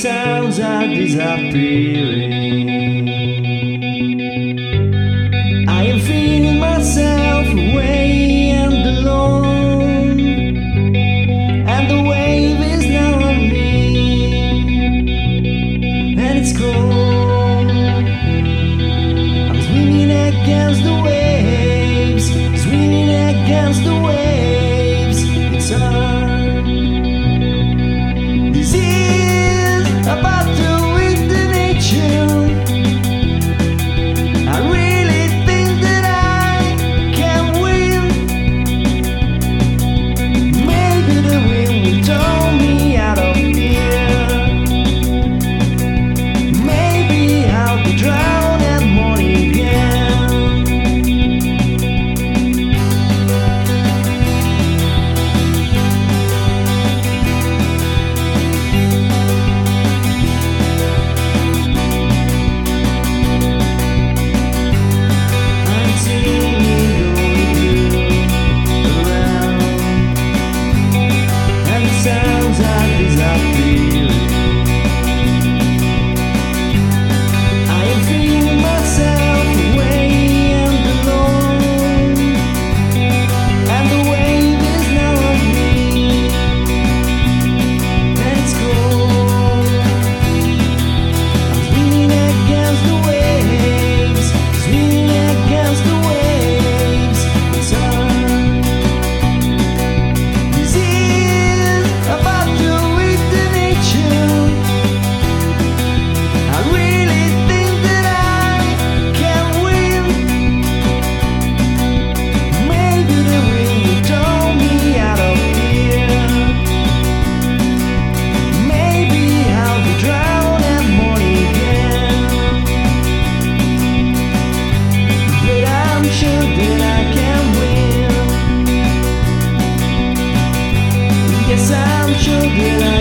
sounds are disappearing. I am feeling myself away and alone, and the wave is now on me, and it's cold. I'm swinging against the waves, swinging against the waves. It's hard. This is about to hit the nation. I really think that I can win. Maybe the wind will throw me out of here. Maybe I'll be drowned at morning again. Sounds are disappearing. I am feeling myself away and alone, and the wave is now on me, and it's cold. I'm swinging against the waves, swinging against the waves. It's hard. This is about to hit the nation. I really think that I can win. Maybe the wind will throw me out of here. Maybe I'll be drowned at morning again. But I'm sure that I can win. Yes, I'm sure that